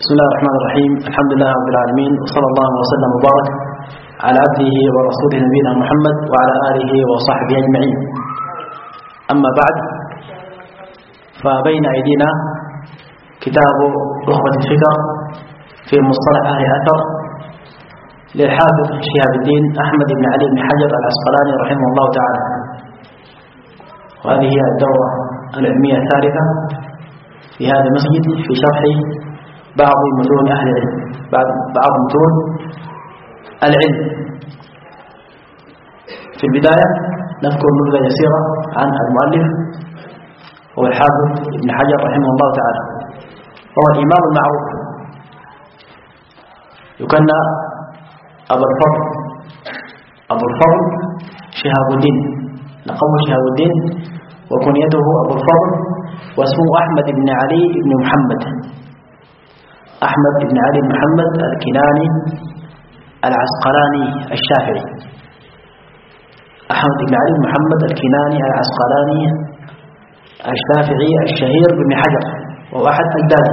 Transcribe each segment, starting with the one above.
بسم الله الرحمن الرحيم. الحمد لله رب العالمين، وصلى الله وسلم وبارك على عبده ورسوله نبينا محمد وعلى آله وصحبه أجمعين. أما بعد، فبين أيدينا كتاب أخوة الفكر في مصطلح أهل الأثر للحافظ شهاب الدين أحمد بن علي بن حجر العسقلاني رحمه الله تعالى، وهذه هي الدورة العلمية الثالثة في هذا المسجد في شرح بعض متون أهل العلم، بعض متون العلم. في البداية نذكر نبذة يسيرة عن المؤلف، هو الحافظ ابن حجر رحمه الله تعالى، هو الإمام المعروف يكنى أبو الفضل شهاب الدين، لقبه شهاب الدين وكنيته أبو الفضل، واسمه أحمد بن علي بن محمد، أحمد بن علي بن محمد الكناني العسقلاني الشافعي. أحمد بن علي بن محمد الكناني العسقلاني الشافعي الشهير بن حجر، وهو أحد أجداده.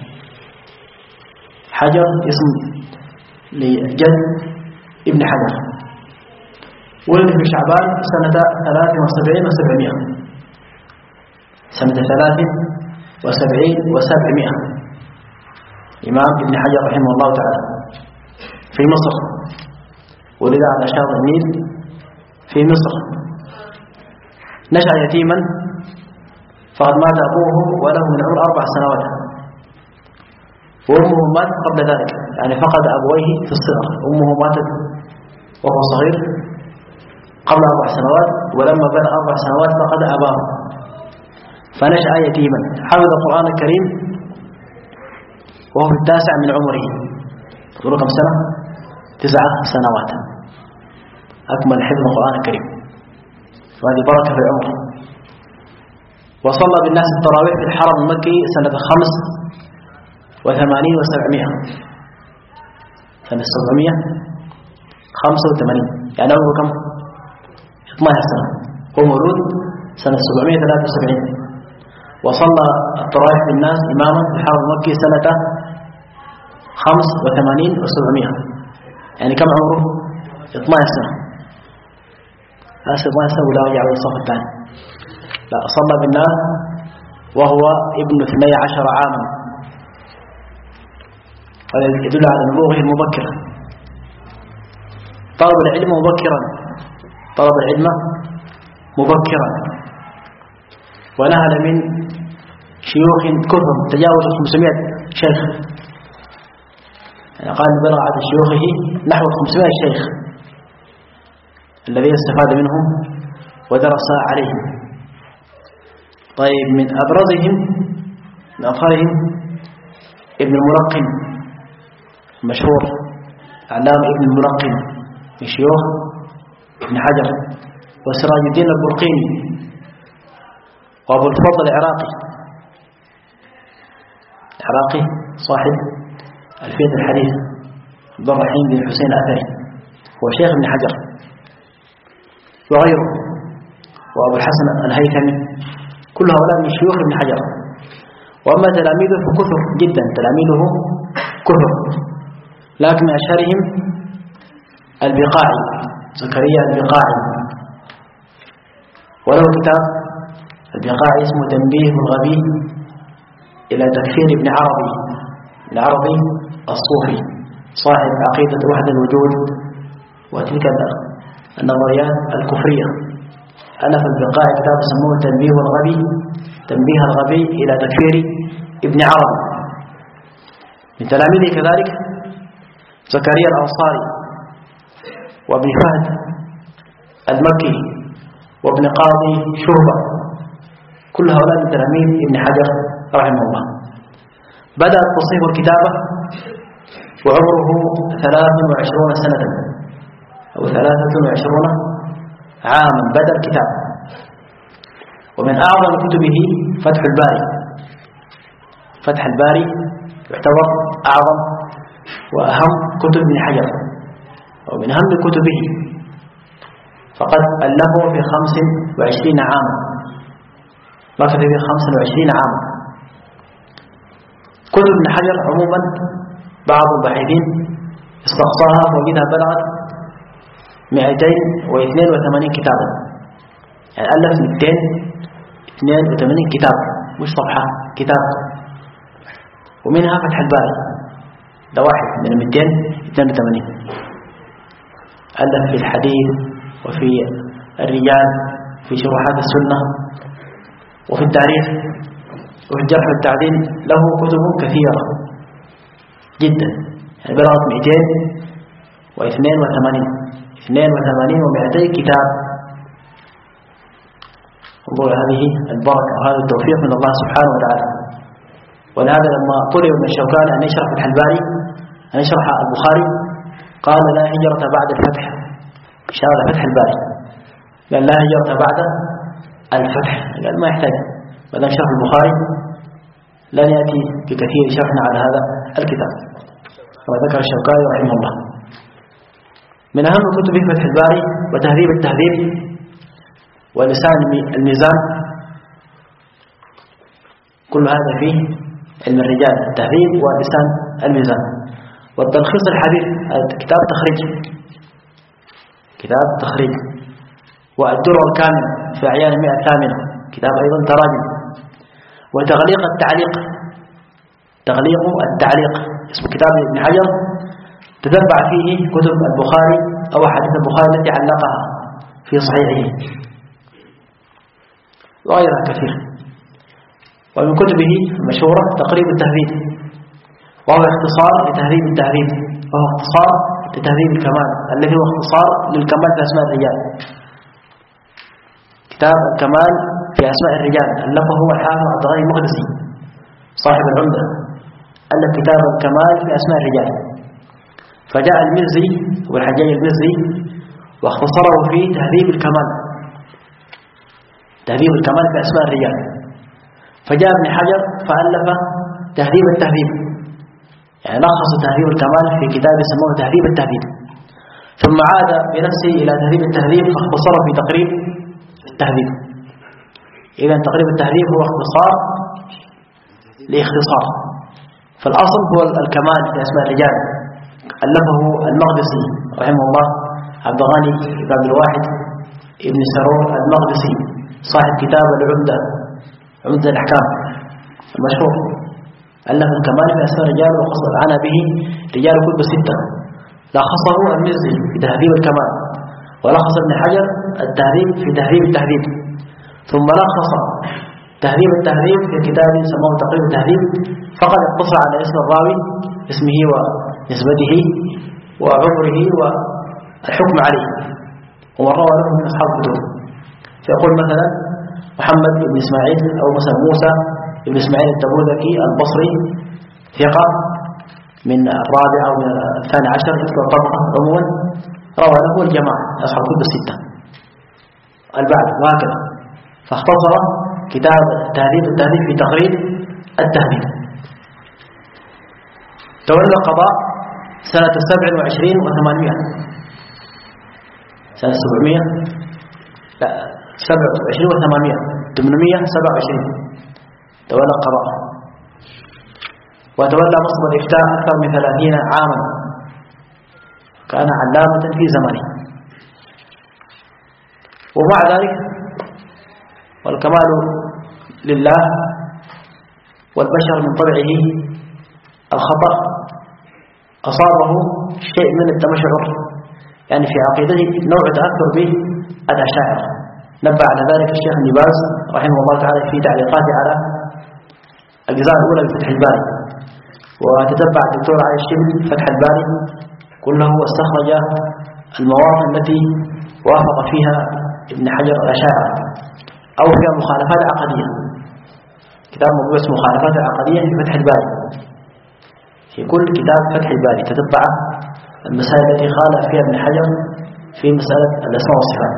حجر اسم لجد ابن حجر، ولد في شعبان سنة 73 و700، سنة 73 و700. إمام ابن حجر رحمه الله تعالى في مصر، ولد على شاطئ النيل في مصر. نشأ يتيما، فقد مات أبوه وله من عمر 4 سنوات، وأمه ماتت قبل ذلك، يعني فقد أبويه في الصغر. أمه ماتت وهو صغير قبل 4 سنوات، ولما بلغ 4 سنوات فقد أباه، فنشأ يتيما. حفظ القرآن الكريم وهو في 9 من عمره، تقول كم سنة؟ 9 سنوات، أكمل حفظ القرآن الكريم، وهذه بركة في العمر. وصلى بالناس التراويح في الحرم المكي سنة 85 و700، سنة 785، يعني عمره كم؟ 12 سنة. هو مولود سنة 773. وصلى التراويح بالناس إماما في الحرم المكي سنة 85 و700، يعني كم عمره؟ 12 سنة. لا 12 سنة ولا يرجع للصف الثاني، لا، صلى بالناس وهو ابن 12 عاما، هذا يدل على نبوغه المبكرة. طلب العلم مبكرا، طلب العلم مبكرا، ونهل من شيوخ كثر تجاوز 500 شيخ، يعني قال بلغ عدد شيوخه نحو 500 شيخ الذين استفاد منهم ودرس عليهم. طيب، من أبرزهم ابن الملقن مشهور، علامة ابن الملقن من شيوخ ابن حجر، وسراج الدين البلقيني، وأبو الفضل العراقي صاحب ألفية الحديث، عبد الرحيم بن حسين الأثري، هو شيخ ابن حجر، وغيره، وأبو الحسن الهيثمي، كل هؤلاء من شيوخ ابن حجر. وأما تلاميذه فكثر جدا، تلاميذه كثر، لكن من أشهرهم البقاعي، زكريا البقاعي، وله كتاب البقاعي اسمه تنبيه الغبي إلى تكفير ابن عربي الصوفي، صاحب عقيدة وحدة الوجود وتلك النظريات الكفرية. ألف البقاعي كتاب سموه تنبيه الغبي إلى تكفير ابن عربي. من تلاميذه كذلك زكريا الأنصاري، وابن فهد المكي، وابن قاضي شربة، كل هؤلاء من تلاميذ ابن حجر رحمه الله. بدأ التصنيف الكتابة وعمره 23 سنة أو 23 عاما بدأ الكتاب. ومن أعظم كتبه فتح الباري يعتبر أعظم وأهم كتب ابن حجر، ومن أهم كتبه، فقد ألفه في 25 عاما، مكث في 25 عاما. كتب ابن حجر عموما بعض الباحثين استقصاها فوجدها بلغت 282 كتابا، يعني ألف 282 كتاب، مش صفحة، كتاب. ومنها فتح الباري، ده واحد من 282. ألف في الحديث وفي الرجال، في شروحات السنة، وفي التاريخ، وفي الجرح والتعديل. له كتب كثيرة جدا، يعني بلغت 282 و200 كتاب. انظر هذه البركة وهذا التوفيق من الله سبحانه وتعالى. ولهذا لما طلب من الشوكاني أن يشرح فتح الباري، أن يشرح البخاري، قال لا هجرة بعد الفتح، إشارة فتح الباري، قال لا هجرة بعد الفتح، قال ما يحتاج، ما دام شرح البخاري لن يأتي بكثير شرحنا على هذا الكتاب، كما ذكر الشوكاني رحمه الله. من أهم كتبه فتح الباري وتهذيب التهذيب ولسان الميزان، كل هذا فيه علم الرجال، التهذيب ولسان الميزان. والتلخيص الحديث، كتاب تخريج، كتاب تخريج. والدر الكامل في أعيان 100 ثامنة، كتاب أيضا تراجم. وتغليق التعليق، تغليق التعليق اسم كتاب ابن حجر، تتبع فيه كتب البخاري أو حديث البخاري التي علقها في صحيحه وغيرها كثير. ومن كتبه المشهورة تقريب التهذيب، وهو اختصار لتهذيب التهذيب، وهو اختصار لتهذيب الكمال الذي هو اختصار للكمال في أسماء الرجال. كتاب الكمال في أسماء الرجال ألفه هو الحافظ عبد الغني المقدسي صاحب العمدة، ألف كتاب الكمال في أسماء الرجال. فجاء المزي والحجاج المزي واختصره في تهذيب الكمال، تهذيب الكمال في أسماء الرجال. فجاء ابن حجر فألف تهذيب التهذيب، يعني لخص تهذيب الكمال في كتاب يسمونه تهذيب التهذيب. ثم عاد بنفسه إلى تهذيب التهذيب فاختصره في تقريب التهذيب. إذن تقريب التهذيب هو اختصار لاختصار، فالأصل هو الكمال في أسماء الرجال، ألفه المقدسي رحمه الله عبد الغني بن عبد الواحد ابن سرور المقدسي صاحب كتاب العمدة، عمدة الأحكام المشهور. ألف الكمال في أسماء الرجال وقصد عنا به رجال كتب 6. لخصه المزي في تهذيب الكمال، ولخص ابن حجر التهذيب في تهذيب التهذيب، ثم لخص تهذيب التهذيب في كتاب سماه تقريب التهذيب، فقد اقتصر على اسم الراوي، اسمه ونسبته وعمره والحكم عليه ومن روى له من أصحاب الكتب. فيقول مثلا محمد بن إسماعيل أو مثلا موسى بن إسماعيل التبوذكي البصري ثقة من الرابع أو من 12 يذكر طبقة عموما، روى له الجماعة أصحاب الكتب 6 البعد، وهكذا. فاختصر كتاب تهذيب التهذيب في تقريب التهذيب. تولى القضاء سنة 27 و800، سنة 700 لا 27 و800 827 تولى القضاء، وتولى مصر الإفتاء أكثر من 30 عاما، كان علامة في زمانه. ومع ذلك والكمال لله، والبشر من طبعه الخطأ، أصابه شيء من التمشعر، يعني في عقيدته نوع تأثر به الأشاعرة. نبه على ذلك الشيخ ابن باز رحمه الله تعالى في تعليقاته على الأجزاء الأولى بفتح الباري. وتتبع الدكتور علي الشبل فتح الباري كله، واستخرج المواطن التي وافق فيها ابن حجر الأشاعرة أو فيها مخالفات عقدية. كتاب موضوع اسمه مخالفات العقدية في فتح الباري. في كل كتاب فتح الباري تتبع المسائل التي خالف فيها ابن حجر في مسألة الأسماء والصفات.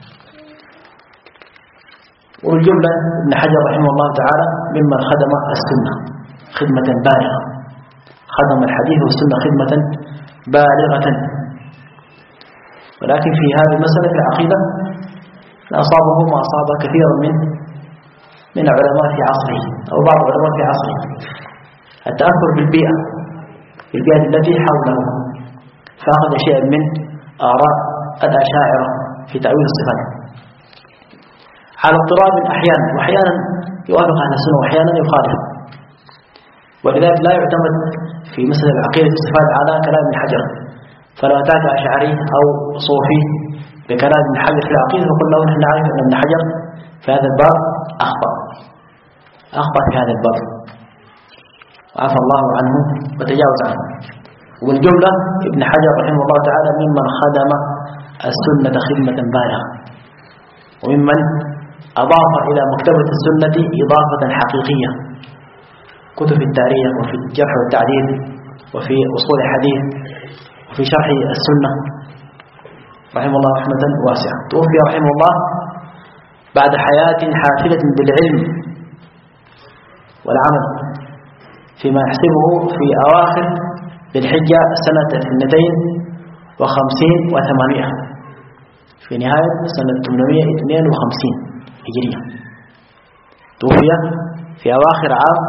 والجملة ابن حجر رحمه الله تعالى ممن خدم السنة خدمة بالغة، خدم الحديث والسنة خدمة بالغة. ولكن في هذه المسألة في العقيدة أصابه ما أصاب كثيرا من علماء في عصره أو بعض علماء في عصره. التأثر بالبيئة التي حوله، فأخذ شيئا من آراء الأشاعرة في تأويل الصفات على اضطراب أحيانا، وأحيانا يوافق أهل السنة وأحيانا يخالف. ولذلك لا يعتمد في مسألة العقيدة الصفات على كلام ابن حجر، فلو أتاك أشعري أو صوفي بكلام ابن حجر في العقيدة فقل له نحن نعرف أن ابن حجر في هذا الباب أخطأ في هذا الباب، عفى الله عنه وتجاوز عنه. والجملة ابن حجر رحمه الله تعالى ممن خدم السنة خدمة بالغة، وممن أضاف إلى مكتبة السنة إضافة حقيقية، كتب التاريخ وفي الجرح والتعديل وفي أصول الحديث وفي شرح السنة رحمه الله رحمة واسعة. توفي رحمه الله بعد حياة حافلة بالعلم والعمل، فيما يحسبه في أواخر ذي الحجة سنة 52 و800، في نهاية سنة 852 هجرية. توفي في أواخر عام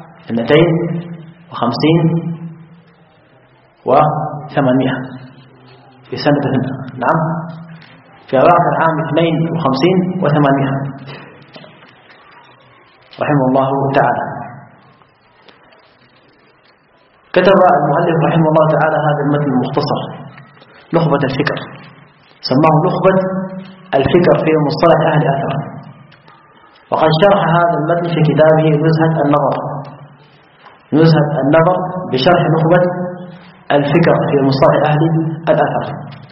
52 و800 في سنة في أواخر عام 52 و800 رحمه الله تعالى. كتب المؤلف رحمه الله تعالى هذا المتن المختصر نخبة الفكر، سماه نخبة الفكر في مصطلح أهل الأثر، وقد شرح هذا المتن في كتابه نزهة النظر بشرح نخبة الفكر في مصطلح أهل الأثر.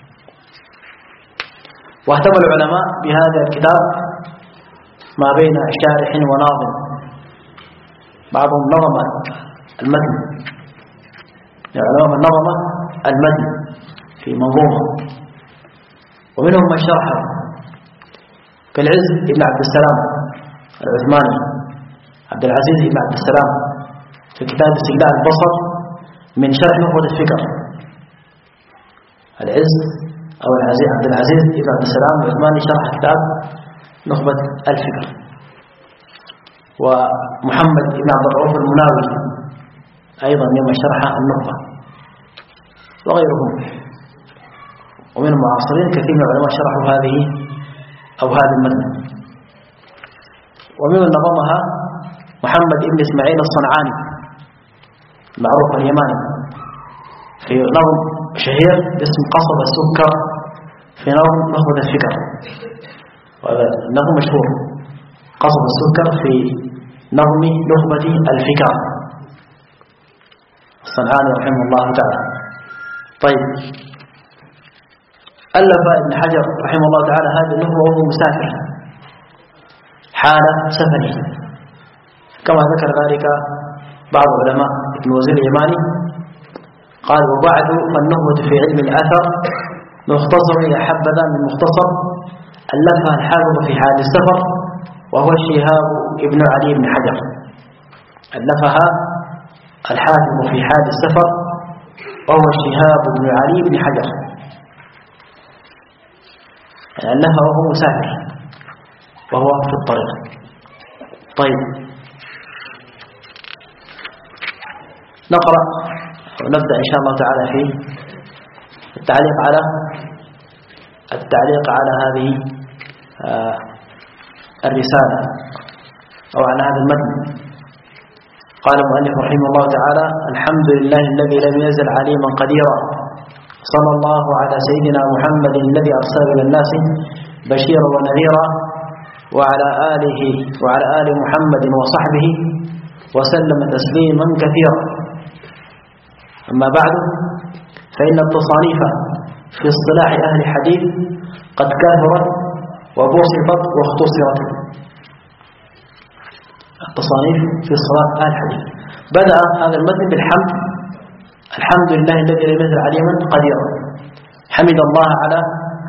واهتم العلماء بهذا الكتاب ما بين شارح وناظم، بعضهم نظم المتن، العلماء من نظم المتن في منظومة، ومنهم من شرحه كالعز بن عبد السلام العثماني، عبد العزيز بن عبد السلام في كتاب استجلاء البصر من شرح نخبة الفكر. العز أو عبد العزيز بن عبد السلام العثماني شرح كتاب نخبة الفكر. ومحمد بن عبد الرؤوف المناوي أيضا ممن شرح النخبة، وغيرهم. ومن المعاصرين كثير من العلماء شرحوا هذا المتن. وممن نظمها محمد بن إسماعيل الصنعاني المعروف اليماني في نظم شهير باسم قصب السكر في نظم نخبة الفكر، وهذا نظم مشهور قصب السكر في نظم نخبة الفكر الصنعاني رحمه الله تعالى. طيب، ألف ابن حجر رحمه الله تعالى هذه النخبة وهو مسافر حال سفره، كما ذكر ذلك بعض علماء ابن وزير اليماني قال: وبعد فالنخبة في علم الأثر مختصر إلى حبذا من مختصر ألفها الحافظ في حال السفر، وهو الشهاب ابن علي بن حجر. ألفها الحافظ في حال السفر وهو الشهاب بن علي بن حجر، ألفها وهو مسافر وهو في الطريق. طيب، نقرأ ونبدأ إن شاء الله تعالى في التعليق على هذه الرسالة أو على هذا المتن. قال المؤلف رحمه الله تعالى: الحمد لله الذي لم يزل عليما قديرا، صلى الله على سيدنا محمد الذي أرسل إلى الناس بشيرا ونذيرا، وعلى آل محمد وصحبه وسلم تسليما كثيرا. أما بعد، فإن التصانيف في اصطلاح أهل الحديث قد كثرت وبسطت واختصرت. التصانيف في اصطلاح أهل الحديث بدأ هذا المتن بالحمد، الحمد لله الذي لم يزل عليما قديرا، حمد الله على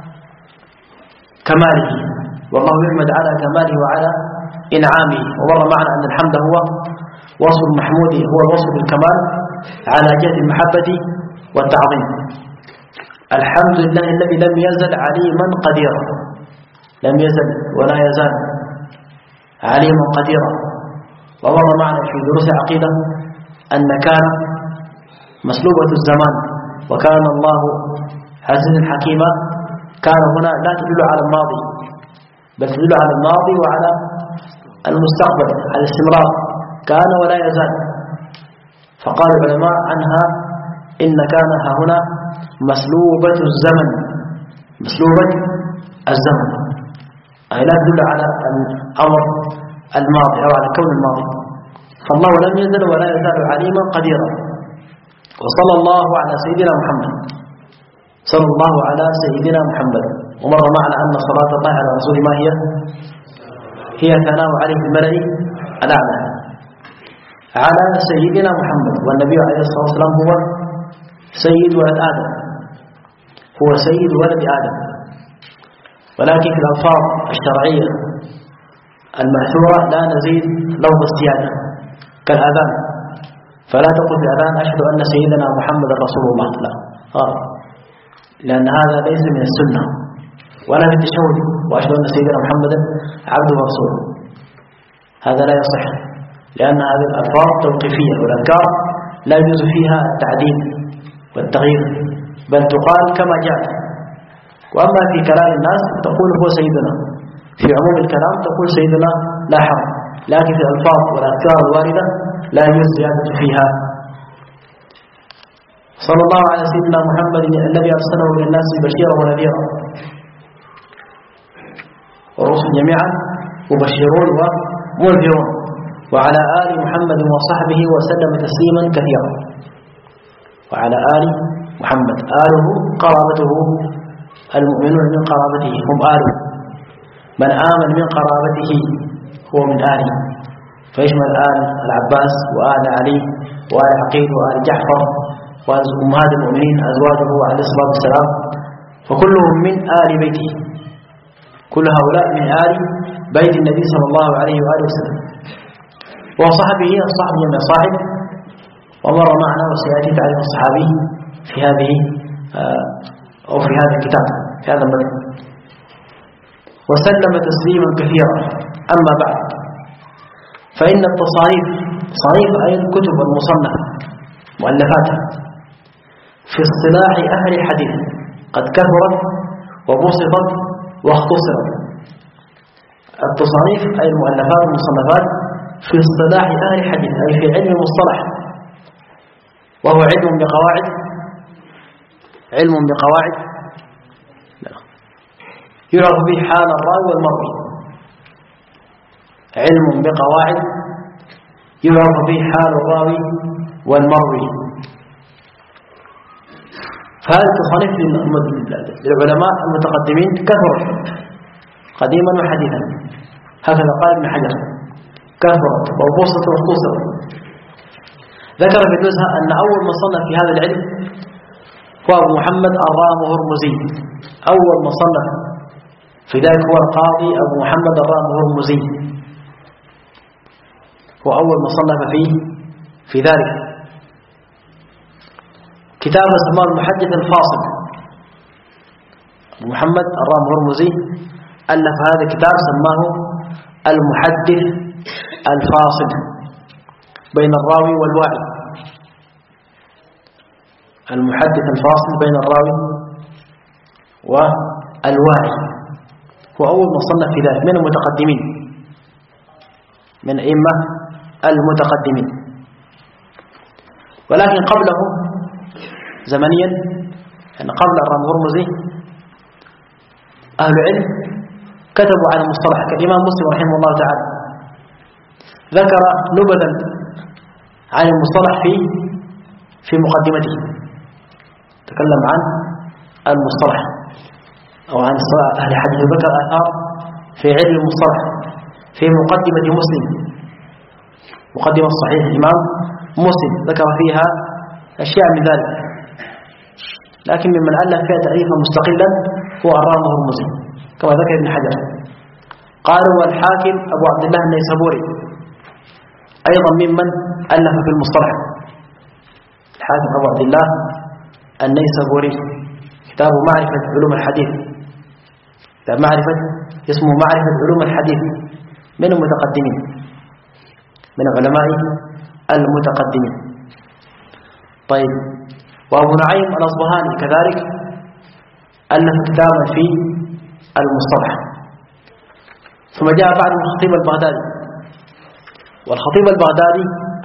كماله، والله يحمد على كماله وعلى إنعامه. ومر معنا أن الحمد هو وصف المحمود، هو الوصف بالكمال على جهة المحبة والتعظيم. الحمد لله الذي لم يزل عليما قديرا، لم يزل ولا يزال عليما قديرا. ومر معنا في دروس العقيدة أن كان مسلوبة الزمان وكان الله عزيزا حكيما، كان هنا لا تدل على الماضي بل تدل على الماضي وعلى المستقبل، على الاستمرار، كان ولا يزال. فقال العلماء عنها إن كان هنا مسلوبة الزمن، مسلوبة الزمن، أي لا تدل على الأمر الماضي أو على كون الماضي. فالله لم يزل ولا يزال عليما قديرا. وصلى الله على سيدنا محمد، صلى الله على سيدنا محمد. ومر معنا أن صلاة الله على رسول ما هي ثناء عليه في الملأ الأعلى على سيدنا محمد. والنبي عليه الصلاة والسلام هو سيد ولد آدم، هو سيد ولد آدم، ولكن في الألفاظ الشرعية المأثورة لا نزيد لفظ السيادة كالأذان، فلا تقل في الأذان أشهد أن سيدنا محمد رسول الله، لا، لأن هذا ليس من السنة. ولا في التشهد وأشهد أن سيدنا محمد عبده ورسوله، هذا لا يصح، لأن هذه الألفاظ توقيفية، والأذكار لا يجوز فيها التعديل والتغيير، بل تقال كما جاءت. وأما في كلام الناس تقول هو سيدنا، في عموم الكلام تقول سيدنا لا حرج، لكن في الألفاظ والأذكار الواردة لا يجوز زيادة فيها. صلى الله على سيدنا محمد الذي أرسله للناس بشيرا ونذيرا، والرسل جميعا مبشرون ومنذرون، وعلى آل محمد وصحبه وسلم تسليما كثيرا. وعلى آل محمد، آله قرابته، المؤمنون من قرابته هم آله، من آمن من قرابته هو من آله، فيشمل آل العباس وآل علي وآل عقيل وآل جعفر وأمهات المؤمنين أزواجه عليه الصلاة والسلام، فكلهم من آل بيته، كل هؤلاء من آل بيت النبي صلى الله عليه وآله وسلم. وصحبه، الصحب من صاحب، ومر معنا وسيأتي تعريف الصحابي في هذه أو في هذا الكتاب، في هذا المتن. وسلم تسليما كثيرا. أما بعد، فإن التصانيف، صنيف أي الكتب المصنفة مؤلفاتها في اصطلاح أهل الحديث قد كثرت وبسطت واختصرت. التصانيف أي المؤلفات والمصنفات في اصطلاح أهل الحديث، أي في علم المصطلح، وهو علم بقواعد، علم بقواعد يعرف به حال الراوي والمروي، علم بقواعد يعرف به حال الراوي والمروي. فهذه التصانيف للعلماء المتقدمين كثرت قديما وحديثا، هكذا قال ابن حجر، كثرت وبسطت واختصرت. ذكر في النزهة أن أول من صنف في هذا العلم هو أبو محمد الرام-هرمزي، أول من صنف في ذلك هو القاضي أبو محمد الرام-هرمزي، هو أول من صنف في ذلك. كتاب اسمه المحدث الفاصل. أبو محمد الرام-هرمزي ألف هذا الكتاب سماه المحدث الفاصل بين الراوي والواعي، المحدث الفاصل بين الراوي والواعي، هو أول من صنف في ذلك من المتقدمين، من أئمة المتقدمين. ولكن قبله زمنيا، يعني قبل الرام-هرمزي، أهل العلم كتبوا على المصطلح كالإمام مسلم رحمه الله تعالى، ذكر نبذا عن المصطلح في مقدمته، تكلم عن المصطلح أو عن أهل الحديث، ذكر آثار في علم المصطلح في مقدمة مسلم، مقدمة الصحيح الإمام مسلم، ذكر فيها أشياء من ذلك. لكن ممن ألف فيها تأليفا مستقلا هو الرام-هرمزي كما ذكر ابن حجر. قال والحاكم أبو عبد الله النيسابوري أيضا ممن ألف في المصطلح، الحاكم أبو عبد الله النيسابوري، كتاب معرفة علوم الحديث، كتاب معرفة اسمه معرفة علوم الحديث، من المتقدمين، من علماء المتقدمين. طيب، وأبو نعيم الأصبهاني كذلك ألف كتابا في المصطلح. ثم جاء بعد الخطيب البغدادي، والخطيب البغدادي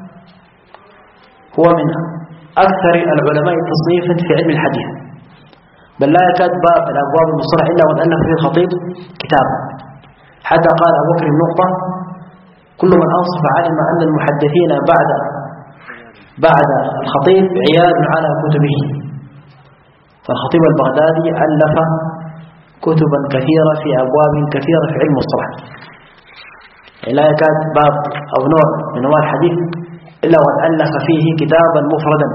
هو من أكثر العلماء تصنيفا في علم الحديث، بل لا يكاد باب من أبواب المصطلح إلا وأن ألف فيه الخطيب كتابا، حتى قال أبو بكر النقطة: كل من أنصف علم أن المحدثين بعد الخطيب عيال على كتبه. فالخطيب البغدادي ألف كتبا كثيرة في أبواب كثيرة في علم الصلاح، يعني لا يكاد باب أو نوع من أنواع الحديث إلا وأن ألف فيه كتابا مفردا.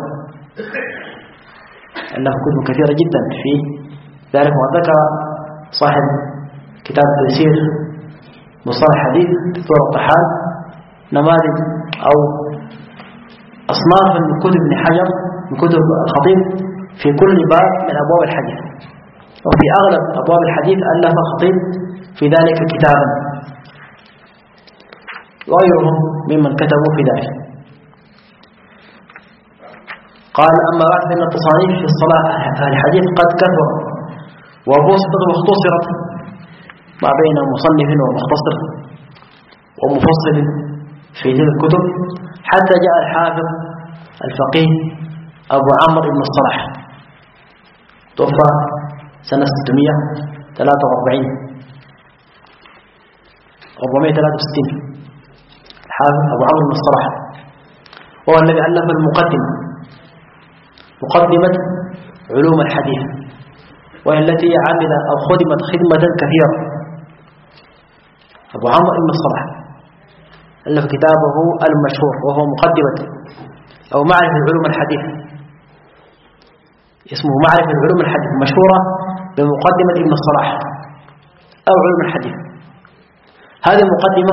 ألف كتب كثيرة جدا في ذلك، وذكر صاحب كتاب تيسير مصطلح الحديث دكتور الطحان نماذج أو أصناف من كتب ابن حجر من كتب الخطيب في كل باب من أبواب الحديث، وفي أغلب أبواب الحديث ألف الخطيب في ذلك كتابا، وغيرهم ممن كتبوا في ذلك. قال: أما بعد فإن التصانيف في الصلاة الحديث قد كثر وبسطت واختصرت ما بين مصنف ومختصر ومفصل في تلك الكتب، حتى جاء الحافظ الفقيه أبو عمرو بن الصلاح، توفى سنة 643 463، الحافظ أبو عمرو بن الصلاح، وهو الذي ألف مقدمة علوم الحديث، وهي التي عمل أو خدمت خدمة كثيرة. أبو عمرو بن الصلاح ألف كتابه المشهور وهو مقدمة أو معرفة علوم الحديث، اسمه معرفة علوم الحديث، مشهورة بمقدمة ابن الصلاح أو علوم الحديث. هذه المقدمة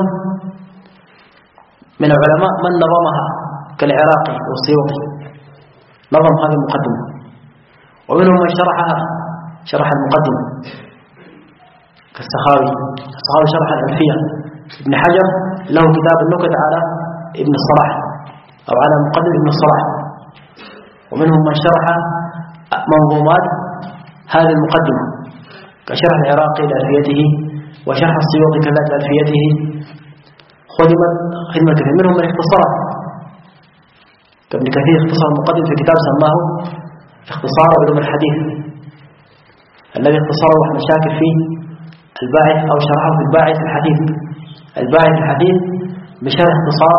من العلماء من نظمها كالعراقي والسيوطي، نظم هذه المقدمة، ومنهم من شرح المقدمة كالسخاوي شرح الألفية. ابن حجر له كتاب النكت على ابن الصلاح أو على مقدم ابن الصلاح، ومنهم من شرح منظومات هذه المقدمة كشرح العراقي لألفيته، وشرح السيوطي كذلك لألفيته، خدمت خدمة كثير. منهم من اختصرها كابن كثير، اختصر المقدم في كتاب سماه اختصار علوم الحديث، الذي اختصره احمد شاكر في الباعث أو شرحه في الباعث الحديث، الباعث الحديث بشرح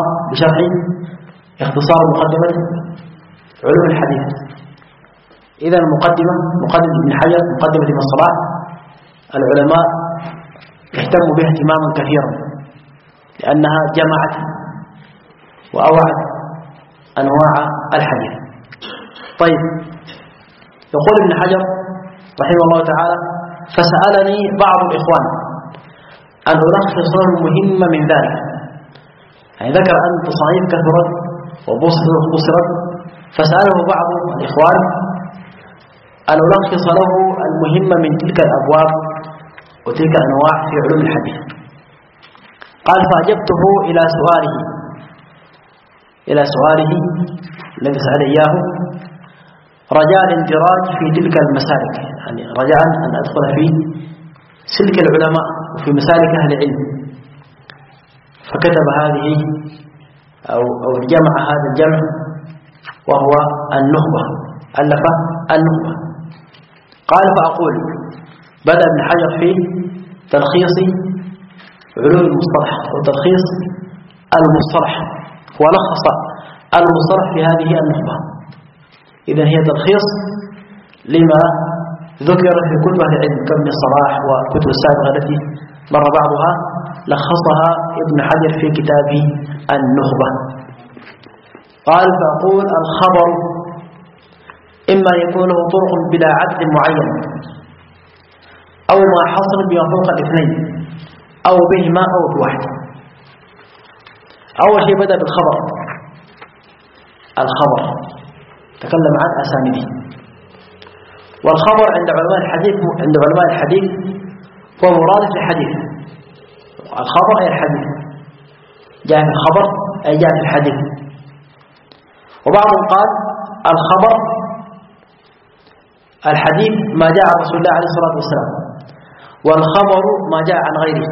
اختصار مقدمة علوم الحديث. إذا مقدمة ابن حجر، مقدمة ابن الصلاح، العلماء اهتموا بها اهتماما كثيرا، لأنها جمعت وأوعت أنواع الحديث. طيب، يقول ابن حجر رحمه الله تعالى: فسألني بعض الإخوان أن ألخص المهم من ذلك، يعني ذكر أن تصانيف كثرت وبسطت واختصرت، فسأله بعض الإخوان أن ألخص له المهم من تلك الأبواب وتلك الأنواع في علوم الحديث. قال: فأجبته إلى سؤاله الذي سأل إياه رجاء الاندراج في تلك المسالك، يعني رجاء أن أدخل في سلك العلماء وفي مسالك أهل العلم. فكتب هذه أو جمع هذا الجمع وهو النخبة، ألف النخبة. قال: فأقول: بدأ ابن حجر في تلخيص علوم المصطلح وتلخيص المصطلح، ولخص المصطلح في هذه النخبة. إذن هي تلخيص لما ذكر في كتب أهل العلم كابن الصلاح وكتب السابقة التي مر بعضها، لخصها ابن حجر في كتابه النخبة. قال: فأقول: الخبر إما يكون له طرق بلا عدد معين، أو ما حصل بما فوق الاثنين، أو بهما أو بواحد. أول شيء بدأ بالخبر. الخبر تكلم عن أسانيده، والخبر عند علماء الحديث هو مرادف للحديث. الخبر أي الحديث، جاء في الخبر أي جاء في الحديث. وبعضهم قال الخبر الحديث ما جاء عن رسول الله عليه الصلاة والسلام، والخبر ما جاء عن غيره.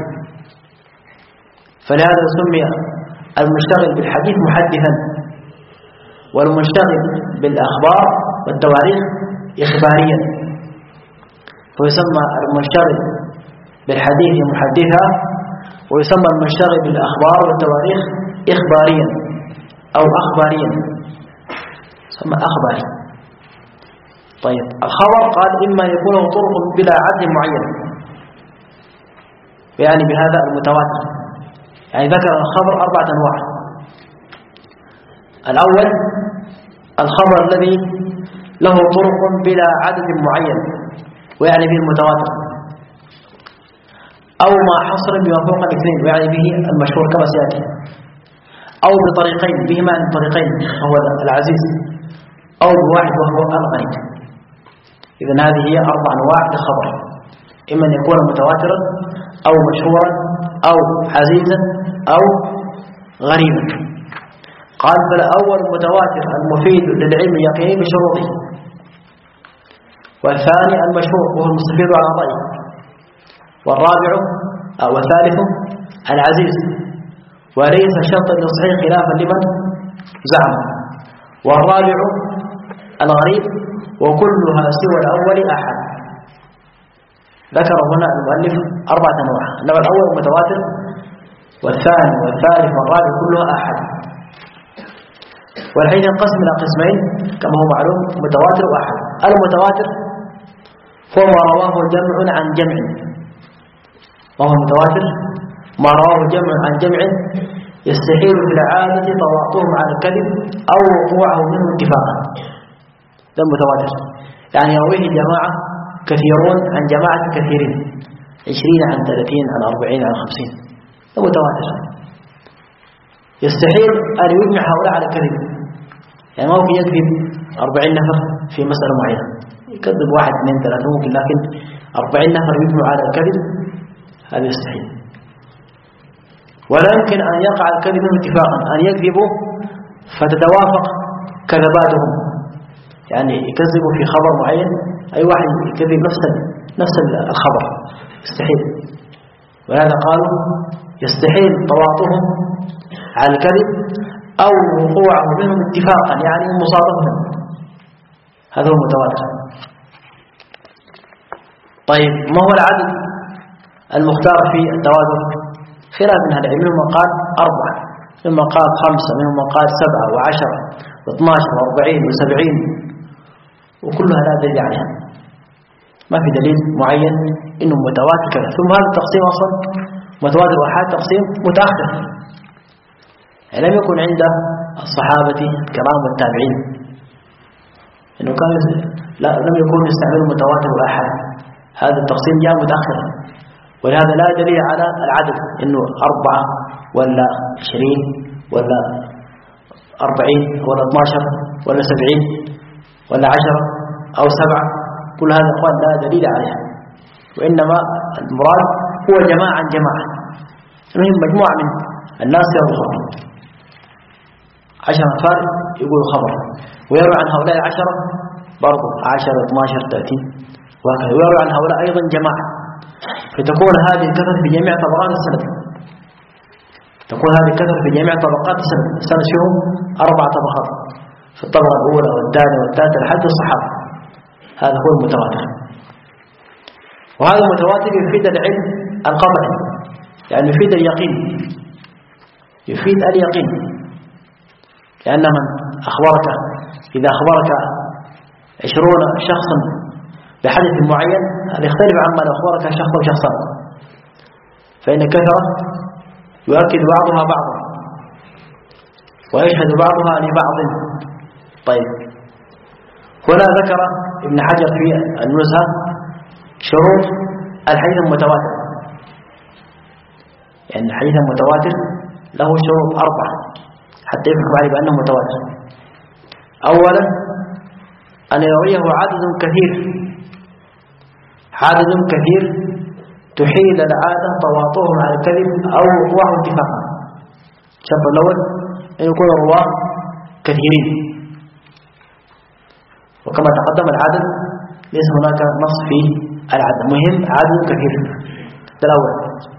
فلهذا سمي المشتغل بالحديث محدثا، والمشتغل بالأخبار والتواريخ إخباريا. ويسمى المشتغل بالحديث محدثا، ويسمى المشتغل بالأخبار والتواريخ إخباريا أو أخباريا، يسمى أخباري. طيب الخبر قال إما يكون طرق بلا عدد معين، يعني بهذا المتواتر. يعني ذكر الخبر 4 أنواع. الأول الخبر الذي له طرق بلا عدد معين، ويعني به المتواتر، أو ما حصر بما فوق الاثنين، ويعني به المشهور كما سيأتي، أو بطريقين، بهما الطريقين هو العزيز، أو بواحد وهو الغريب. إذن هذه هي 4 أنواع للخبر، إما أن يكون متواترا أو مشهورا أو عزيزا أو غريبا. قال فالأول متواتر المفيد للعلم اليقيني بشروطه، والثاني المشهور وهو المستفيد على رأيه، والرابع والثالث العزيز وليس شرطا للصحيح خلافا لمن زعم، والرابع الغريب وكلها سوى الأول أحد. ذكر هنا المؤلف 4 أنواع. النوع الأول متواتر، والثاني والثالث والرابع كلها أحد. والحين ينقسم إلى قسمين كما هو معلوم، متواتر وأحد. المتواتر هو ما رواه جمع عن جمع، وهو المتواتر ما رواه جمع عن جمع يستحيل في العادة تواطؤهم على الكذب أو وقوعه منه اتفاقا. ده المتواتر، يعني يرويه جماعة كثيرون عن جماعة كثيرين، 20 عن 30 عن 40 عن 50. ده متواتر. يستحيل أن يجمع هؤلاء على الكذب، يعني ما هو يكذب 40 نفر في مسألة معينة، يكذب 1 2 3 ممكن، لكن 40 نفر يجمع على الكذب هذا يستحيل. ولا يمكن أن يقع الكذب منهم اتفاقا، أن يكذبوا فتتوافق كذباتهم، يعني يكذبوا في خبر معين، أي واحد يكذب نفس الخبر، يستحيل. ولهذا قالوا يستحيل تواطؤهم على الكذب أو وقوعه منهم اتفاقا، يعني مصادفة. هذا هو المتواتر. طيب ما هو العدد المختار في التواتر؟ خلاف من هذا، منهم من قال 4، منهم من قال 5، منهم من قال 7 و10 و12 و40 و70، وكلها لا دليل عليها، ما في دليل معين إنه متواتر كذا. ثم هذا التقسيم أصلا متواتر وأحاد تقسيم متأخر، يعني لم يكن عند الصحابة الكرام والتابعين، إنه كان لم يكونوا يستعملوا المتواتر والأحاد. هذا التقسيم جاء متأخر، ولهذا لا دليل على العدد إنه 4 ولا 20 ولا 40 ولا 12 ولا 70 ولا 10 أو 7. كل هذا أخوان لا دليل عليها، وإنما المراد هو جماعة عن جماعة، المهم مجموعة من الناس يروي خبر، 10 أنفار يقولوا خبر، ويروي عن هؤلاء 10 برضو 10 12 30 وهكذا، ويروي عن هؤلاء أيضا جماعة، فتكون هذه الكثرة في جميع طبقات السند، تكون هذه الكثرة في جميع طبقات السند. السند فيهم 4 طبقات، في الطبقة الأولى والثانية والثالثة لحد الصحابة. هذا هو المتواتر. وهذا المتواتر يفيد العلم القطعي، يعني يفيد اليقين، يفيد اليقين، لأن من أخبرك، إذا أخبرك 20 شخصا بحدث معين، هذا يختلف عما لو أخبرك شخص أو شخصان، فإن كثرة يؤكد بعضها بعضا ويشهد بعضها لبعض. طيب هنا ذكر ابن حجر في النزهة شروط الحديث المتواتر، يعني الحديث المتواتر له شروط 4 حتى يحكم عليه بأنه متواتر. أولا أن يرويه عدد كثير تحيل العادة تواطؤهم على الكذب أو وقوعه اتفاقا. الشرط الأول أن يكون الرواة كثيرين، وكما تقدم العدد ليس هناك نص في العدد، مهم عدد كثير. ده الأول.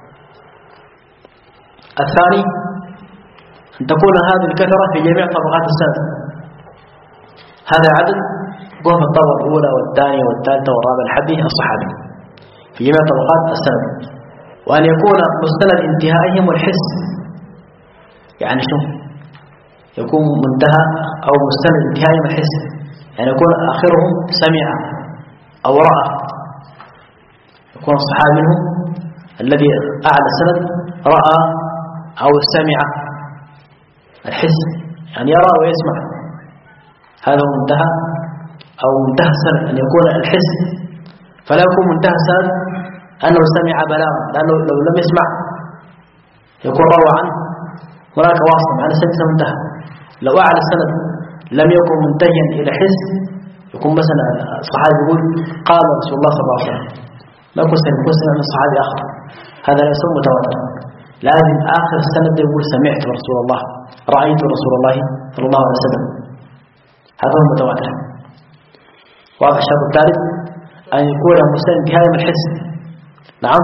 الثاني أن تكون هذه الكثرة في جميع طبقات السند. هذا العدد هو في الطبقة الأولى والثانية والثالثة والرابعة لحد الصحابي في جميع طبقات السند. وأن يكون مستند انتهائهم والحس، يعني شو يكون منتهى أو مستند انتهائهم الحس، يعني يكون آخرهم سمع أو رأى، يكون الصحابي منهم الذي أعلى السند رأى أو سمع الحس، يعني يرى ويسمع. هذا هو منتهى أو منتهى السند، أن يكون الحس. فلا يكون منتهى السند أنه سمع بلاغا، لأنه لو لم يسمع يكون روى عنه هناك واصل معنى سنة منتهى. لو أعلى السند لم يكن منتهيا إلى حس، يكون مثلا الصحابي يقول قال رسول الله صلى الله عليه وسلم، ما يكون سنة، يكون سنة من الصحابي آخر، هذا لا يسمى متواتر. لازم آخر السند يقول سمعت رسول الله، رأيت رسول الله صلى الله عليه وسلم، هذا هو المتواتر. واضح. الشرط الثالث أن يكون مستند انتهاء من الحس. نعم،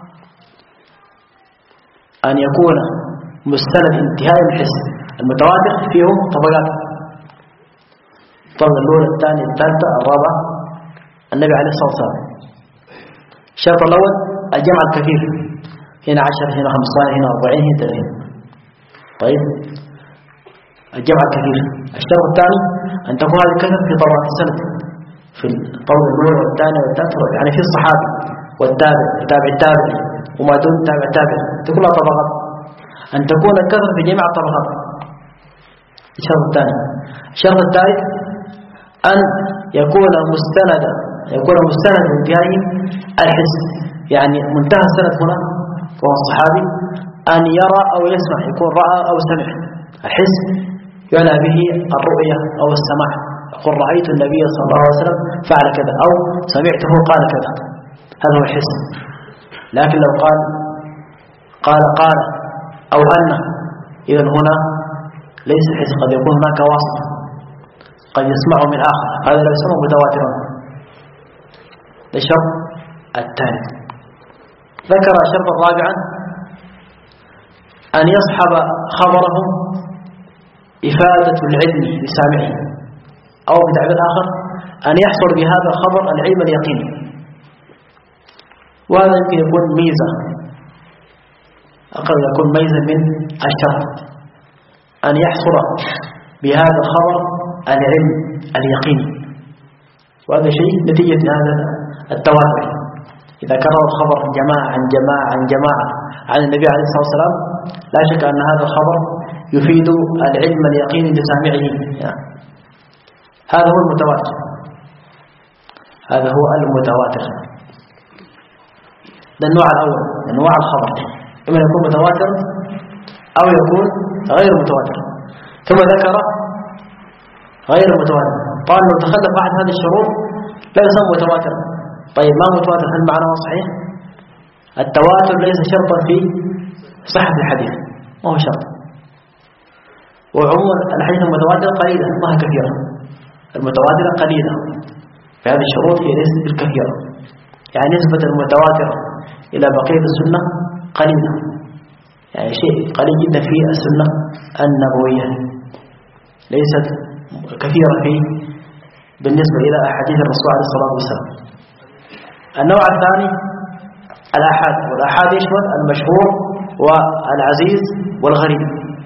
أن يكون مستند انتهاء من الحس. المتواتر فيهم طبقات، الطبقة الأولى الثانية الثالثة الرابعة. النبي عليه الصلاة والسلام الشرط الأول الجمع الكثير، هنا 10 هنا 15 هنا 40 هنا 30. طيب، الجمع الكثير. الشرط الثاني أن تكون هذه الكثرة في طبقات السند، في الطبقة الأولى والثانية والثالثة، يعني في الصحابي والتابع وتابع التابع وما دون تابع التابع، تكون طبقات. أن تكون الكثرة في جميع الطبقات. الشرط الثاني. الشرط الثالث أن يكون مستند انتهائه الحس، يعني منتهى السند هنا وهو الصحابي أن يرى أو يسمع، يكون رأى أو سمع. الحس يعنى به الرؤية أو السماع، يقول رأيت النبي صلى الله عليه وسلم فعل كذا أو سمعته قال كذا، هذا هو الحس. لكن لو قال أو أن، إذن هنا ليس الحس، قد يكون هناك واسطة، قد يسمعه من آخر، هذا لا يسمى متواترا. الشرط الثالث. ذكر الشرط الرابع أن يصحب خبره إفادة العلم لسامعه، أو بتعبير آخر أن يحصل بهذا الخبر العلم اليقيني. وهذا يمكن يكون ميزة، أقل يكون ميزة من الشرط، أن يحصل بهذا الخبر العلم اليقيني. وهذا شيء نتيجة هذا التواتر. إذا كرر الخبر جماعة عن جماعة عن جماعة عن النبي عليه الصلاة والسلام، لا شك أن هذا الخبر يفيد العلم اليقيني لسامعه. هذا هو المتواتر، هذا هو المتواتر. ده النوع الأول، أنواع الخبر، إما يكون متواتر أو يكون غير متواتر. ثم ذكر غير متواتر. قال لو تخلف أحد هذه الشروط لا يسمى متواتر. طيب، ما متواتر؟ هل معناه صحيح؟ التواتر ليس شرطا في صحة الحديث، ما هو شرط. وعموما الحديث المتواتر قليلة ما هي كثيرة، المتواترة قليلة، فهذه الشروط هي ليست بالكثيرة، يعني نسبة المتواتر إلى بقية السنة قليلة، يعني شيء قليل جدا في السنة النبوية، ليست كثيرة بالنسبة إلى أحاديث الرسول عليه الصلاة والسلام. النوع الثاني الآحاد، والآحاد يشمل المشهور والعزيز والغريب.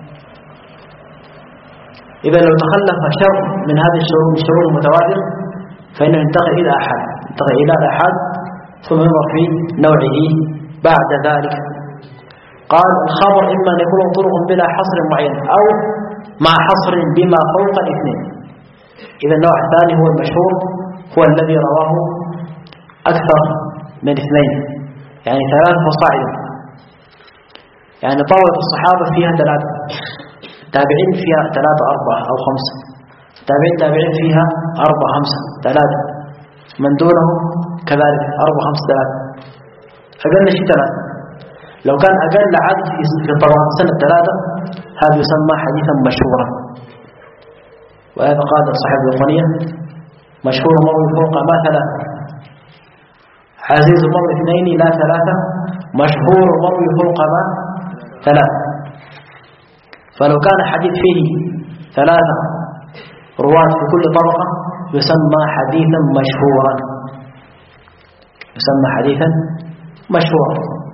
إذا لو تخلف شرط من هذه الشروط من شروط المتواتر فإنه ينتقل إلى آحاد، ينتقل إلى الآحاد ثم ينظر في نوعه بعد ذلك. قال الخبر إما أن يكون طرق بلا حصر معين أو مع حصر بما فوق الاثنين. إذا النوع الثاني هو المشهور، هو الذي رواه أكثر من اثنين، يعني 3 فصاعدا، يعني طاولة الصحابة فيها 3، تابعين فيها 3 4 أو 5، تابعين فيها 4 5 3، من دونهم كذلك 4 5 3، أقل شيء 3. لو كان أقل عدد في طبقة سنة 3 هذا يسمى حديثا مشهورا. وهذا قال صاحب الغنية مشهور مروي فوق ما 3، عزيز مروي 2 لا 3، مشهور مروي فوق ما 3. فلو كان حديث فيه 3 رواة في كل طبقة يسمى حديثا مشهورا، يسمى حديثا مشهورا.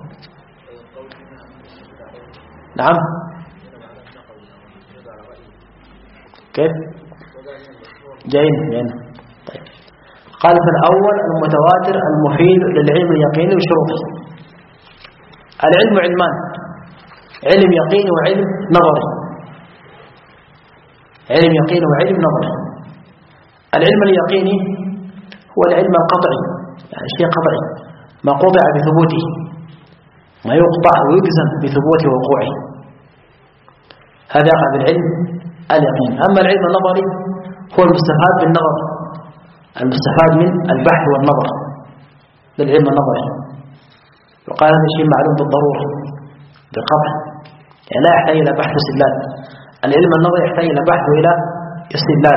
نعم كيف؟ جيد. طيب. قال في الأول المتواتر المفيد للعلم اليقيني وشروطه. العلم علمان، علم يقيني وعلم نظري. علم يقيني وعلم نظري. العلم اليقيني هو العلم القطعي، يعني شيء قطعي ما قطع بثبوته، ما يقطع ويجزم بثبوت وقوعه، هذا يقع بالعلم اليقين. أما العلم النظري هو المستفاد بالنظر، المستفاد من البحث والنظر، بالعلم النظري. وقال هذا الشيء معلوم بالضرورة بالقطع، يعني لا يحتاج إلى بحث واستدلال. العلم النظري يحتاج إلى بحث وإلى استدلال.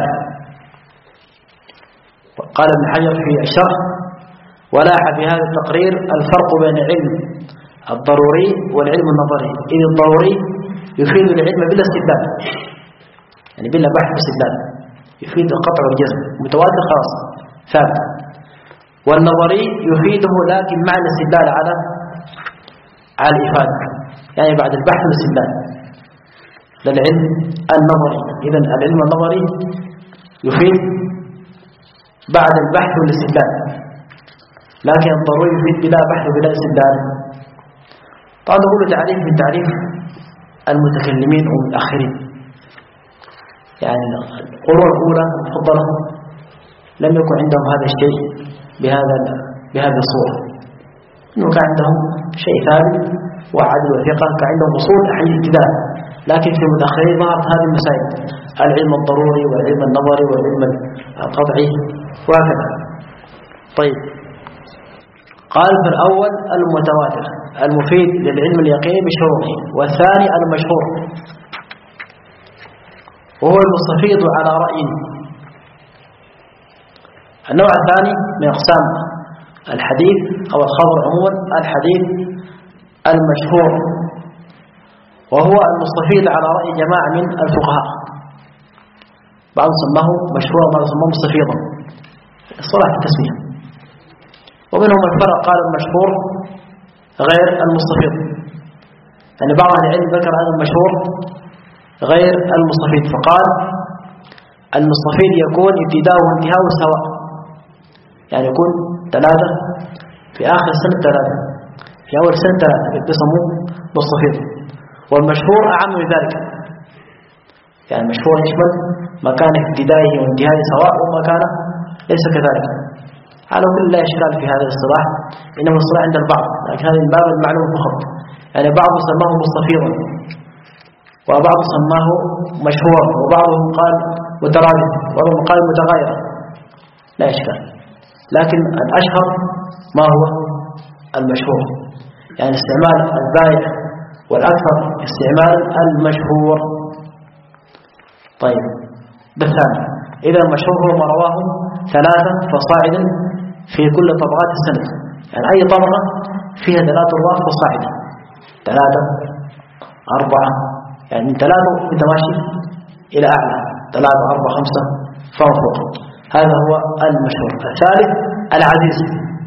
قال ابن حجر في الشرح: ولاح في هذا التقرير الفرق بين العلم الضروري والعلم النظري، إذ الضروري يفيد العلم بلا استدلال، يعني بلا بحث واستدلال، يفيد القطع والجزم، متواتر خلاص ثابت. والنظري يفيده لكن مع الاستدلال على الإفادة، يعني بعد البحث والاستدلال. للعلم النظري، إذن العلم النظري يفيد بعد البحث والاستدلال، لكن الضروري يفيد بلا بحث وبلا استدلال. طبعا نقول تعريف من تعريف المتكلمين والمتأخرين، يعني القرون الأولى المفضلة لم يكن عندهم هذا الشيء بهذه الصورة، إنه كان عندهم شيء ثابت وعدل وثقة، كان عندهم أصول أحيي الابتداء. لكن في المتأخرين ظهرت هذه المسائل، العلم الضروري والعلم النظري والعلم القطعي وهكذا. طيب، قال في الأول المتواتر المفيد للعلم اليقيني بشروطه، والثاني المشهور وهو المستفيض على رأي. النوع الثاني من أقسام الحديث أو الخبر عموما الحديث المشهور، وهو المستفيض على رأي جماعة من الفقهاء، بعض سماه مشهور وبعض سماه مستفيضا، الصلاح في التسمية. ومنهم الفرق قال المشهور غير المستفيض، يعني بعض أهل العلم ذكر هذا المشهور غير المستفيض، فقال المستفيض يكون ابتداء وانتهاء سواء، يعني يكون 3 في آخر السنة 3 في أول سنة 3 يسموه مستفيض. والمشهور أعم من ذلك، يعني المشهور يشمل ما كان ابتدائه وانتهائه سواء وما كان ليس كذلك. على كل لا إشكال في هذا الاصطلاح، إنما الاصطلاح عند البعض، لكن هذا من باب المعلوم فقط. يعني بعض سماه مستفيضا، وبعض سماه مشهورا، وبعضهم قال مترادف، وبعضهم قال متغايرا، لا إشكال. لكن الأشهر ما هو المشهور، يعني استعمال البائع، والأكثر استعمال المشهور. طيب، بالثاني إذا المشهور هو ما رواه 3 فصاعدا في كل طبقات السند، يعني أي طبقة فيها 3 رواة فصاعدا، 3 4، يعني من 3 متماشي إلى أعلى، 3 4 5 فوق، هذا هو المشهور. الثالث العزيز.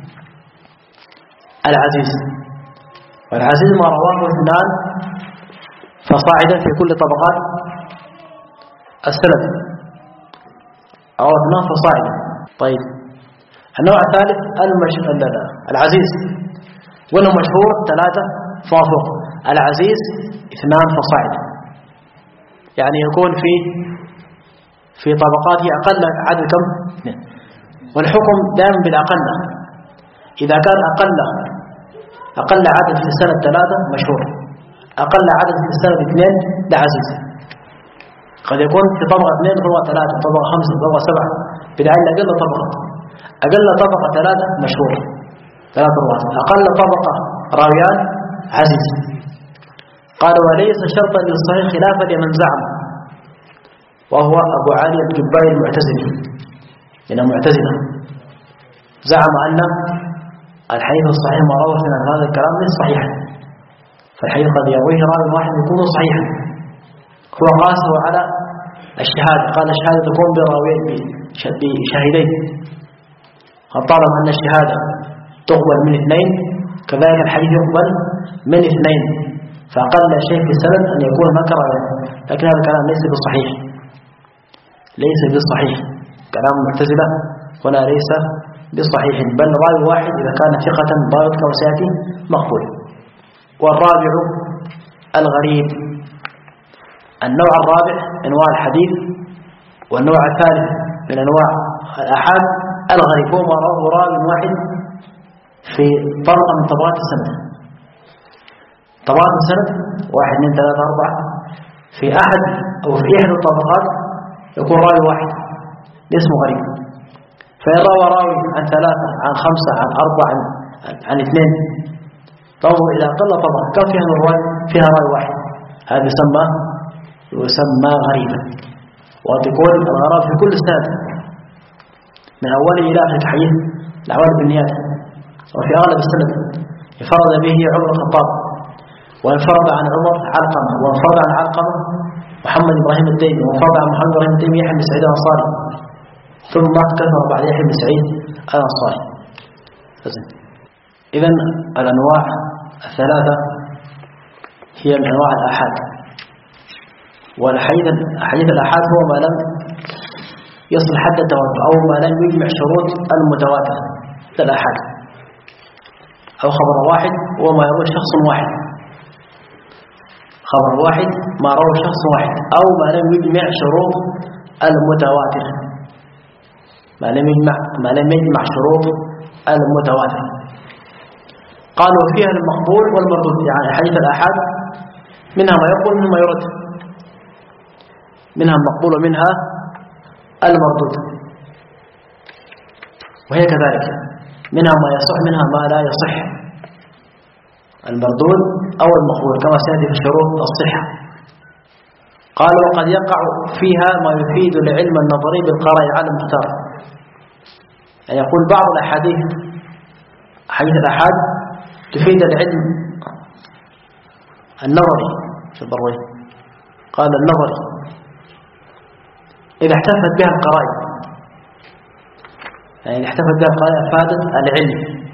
العزيز والعزيز ما رواه 2 فصاعدا في كل طبقات السند، أو 2 فصاعدا. طيب، النوع الثالث العزيز، وانه مشهور 3 فوق، العزيز 2 فصاعدا، يعني يكون في طبقاته أقل عدد كم؟ 2. والحكم دائما بالأقل، إذا كان أقل عدد في السنة 3 مشهور، أقل عدد في السنة 2 ده عزيز. قد يكون في طبقة 2 طبقة 3 طبقة 5 طبقة 7، بدعين أقل طبقة 3 مشهور 3 رواة، أقل طبقة راويان عزيز. قال وليس شرطا للصحيح خلافا لمن زعم، وهو أبو علي الجبائي المعتزلي، من المعتزلة زعم أن الحديث الصحيح ما روى عن هذا الكلام ليس صحيحا، فالحديث قد يرويه راوي واحد يكون صحيحا. هو قاسه على الشهادة، قال الشهادة تكون براويين بشاهدين، طالما أن الشهادة تقبل من اثنين كذلك الحديث يقبل من اثنين، فأقل شيء في السند أن يكون نكرا، لكن هذا الكلام ليس بالصحيح، ليس بالصحيح. كلام المعتزلة هنا ليس بالصحيح، بل راوي واحد إذا كان ثقة ضابط كما سيأتي مقبول. والرابع الغريب. النوع الرابع أنواع الحديث، والنوع الثالث من أنواع الآحاد الغريب، هو ما رواه راوي واحد في طبقة من طبقات السند. طبقات السند 1 2 3 4، في أحد أو في إحدى الطبقات يكون راوي واحد اسمه غريب، فإن روى راوي عن 3 عن 5 عن 4 عن 2 فهو إلى أقل طبقة كم فيها الرواية؟ فيها راوي واحد، هذا يسمى غريبا. وتكون الغرابة في كل سند من أوله إلى آخر الحديث الأعمال بالنيات، وفي أغلب السند انفرد به عمر الخطاب، وانفرد عن عمر علقمة، وانفرد عن علقمة محمد إبراهيم التيمي، وانفرد عن محمد إبراهيم التيمي يحيى بن سعيد الأنصاري، ثم كثر بعد يحيى بن سعيد الأنصاري. إذن الأنواع الثلاثة هي من أنواع الآحاد. والحديث الآحاد هو ما لم يصل حد التواتر أو ما لم يجمع شروط المتواتر الآحاد، أو خبر واحد وما يروي شخص واحد، خبر واحد ما روى شخص واحد، أو ما لم يجمع شروط المتواتر، ما لم يجمع شروط المتواتر. قالوا فيها المقبول والمردود، يعني حديث الآحاد منها ما يقبل ومنها ما يرد، منها المقبول ومنها المردود، وهي كذلك منها ما يصح منها ما لا يصح، المردود أو المقبول كما سيأتي في شروط الصحة. قال وقد يقع فيها ما يفيد العلم النظري بالقراء على المختار، يعني يقول بعض الأحاديث حديث الآحاد تفيد العلم النظري في الضروي، قال النظري إذا احتفت بها القرائن، يعني احتفت بها القرائن أفادت العلم،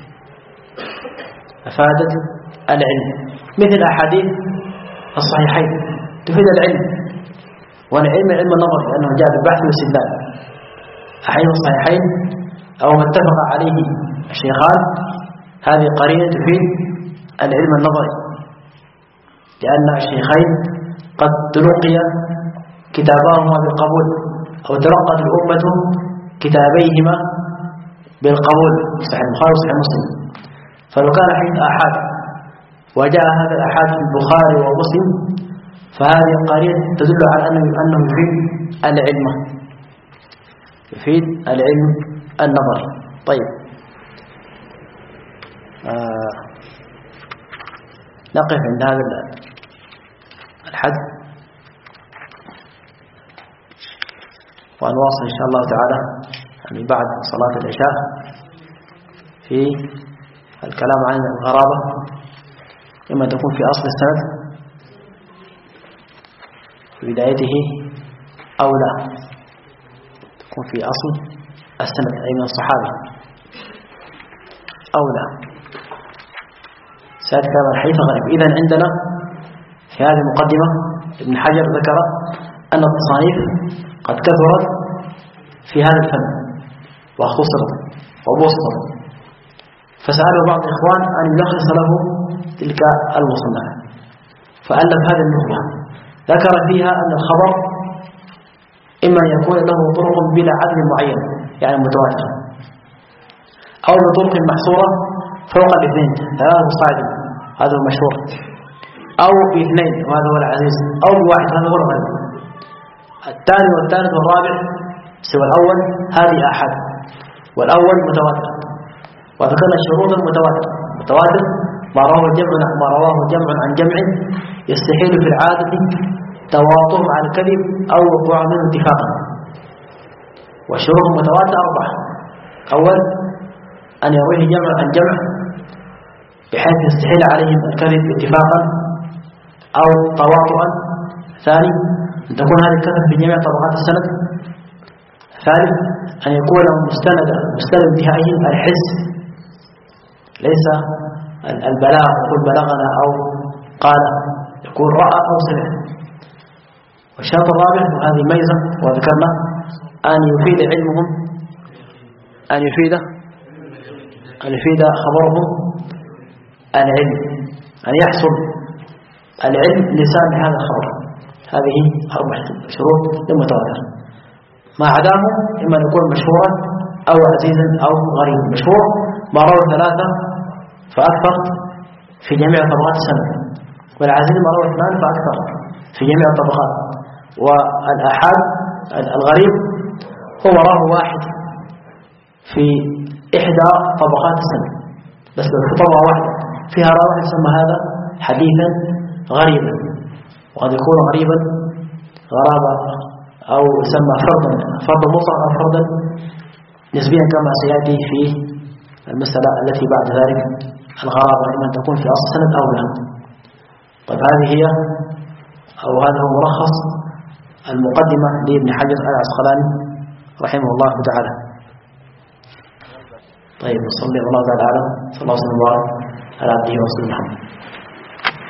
أفادت العلم، مثل أحاديث الصحيحين تفيد العلم، والعلم علم النظر لأنه جاء بالبحث والاستدلال. أحاديث الصحيحين أو ما اتفق عليه الشيخان هذه قرينة تفيد العلم النظري، لأن الشيخين قد تلقي كتابهما بالقبول، أو تلقت الأمة كتابيهما بالقبول، صحيح البخاري وصحيح مسلم. فلو كان حديث آحاد وجاء هذا الآحاد في البخاري ومسلم فهذه قرينة تدل على أنه يفيد العلم، يفيد العلم النظري. طيب نقف عند هذا الحد ونواصل إن شاء الله تعالى يعني بعد صلاة العشاء في الكلام عن الغرابة، إما تكون في أصل السند في بدايته أو لا تكون في أصل السند أي من الصحابة أو لا. سيتكلم عن حديث غريب. إذن عندنا في هذه المقدمة ابن حجر ذكر أن التصانيف قد كثرت في هذا الفن واختصرت وبسطت، فسأله بعض الإخوان أن يلخص له تلك المصنفات، فألف هذه النخبة ذكر فيها أن الخبر إما أن يكون له طرق بلا عدد معين يعني متواتر، أو بطرق محصورة فوق الاثنين 3 صاعد هذا هو المشهور، أو باثنين وهذا هو العزيز، أو بواحد هذا هو الغالب. الثاني والثالث والرابع سوى الأول هذه آحاد، والأول متواتر. وذكرنا الشروط المتواتر، متواتر ما رواه جمع عن جمع يستحيل في العادة تواطؤ على الكذب أو وقوع منه اتفاقا، والشروط المتواترة 4. أول أن يرويه جمع عن جمع بحيث يستحيل عليهم الكذب اتفاقا أو تواطؤا. ثاني أن تكون هذه الكذب في جميع طبقات السند. ثالث أن يكون مستند انتهائهم الحس، ليس البلاغ يقول بلغنا أو قال، يقول رأى أو سمع. والشرط الرابع وهذه ميزة وذكرنا أن يفيد علمهم، أن يفيد خبرهم العلم، أن يحصل العلم لسان هذا الخبر. هذه 4 شروط للمتواتر. ما عداه إما أن يكون مشهورا أو عزيزا أو غريبا. مشهور ما روى 3 فأكثر في جميع طبقات السند، والعزيز ما روى 2 فأكثر في جميع الطبقات. والآحاد الغريب هو راه 1 في إحدى طبقات السند، بس في طبقة واحدة فيها راوي يسمى هذا حديثا غريبا، وقد يكون غريبا غرابة أو يسمى فرد مطلق أو فردا نسبيا كما سيأتي في المسألة التي بعد ذلك. الغرابة إما أن تكون في أصل السند أو لا. طيب هذه هي أو هذا هو ملخص المقدمة لابن حجر العسقلاني رحمه الله تعالى. طيب نصلي الله تعالى على صلى الله عليه وسلم على عبده ورسوله محمد.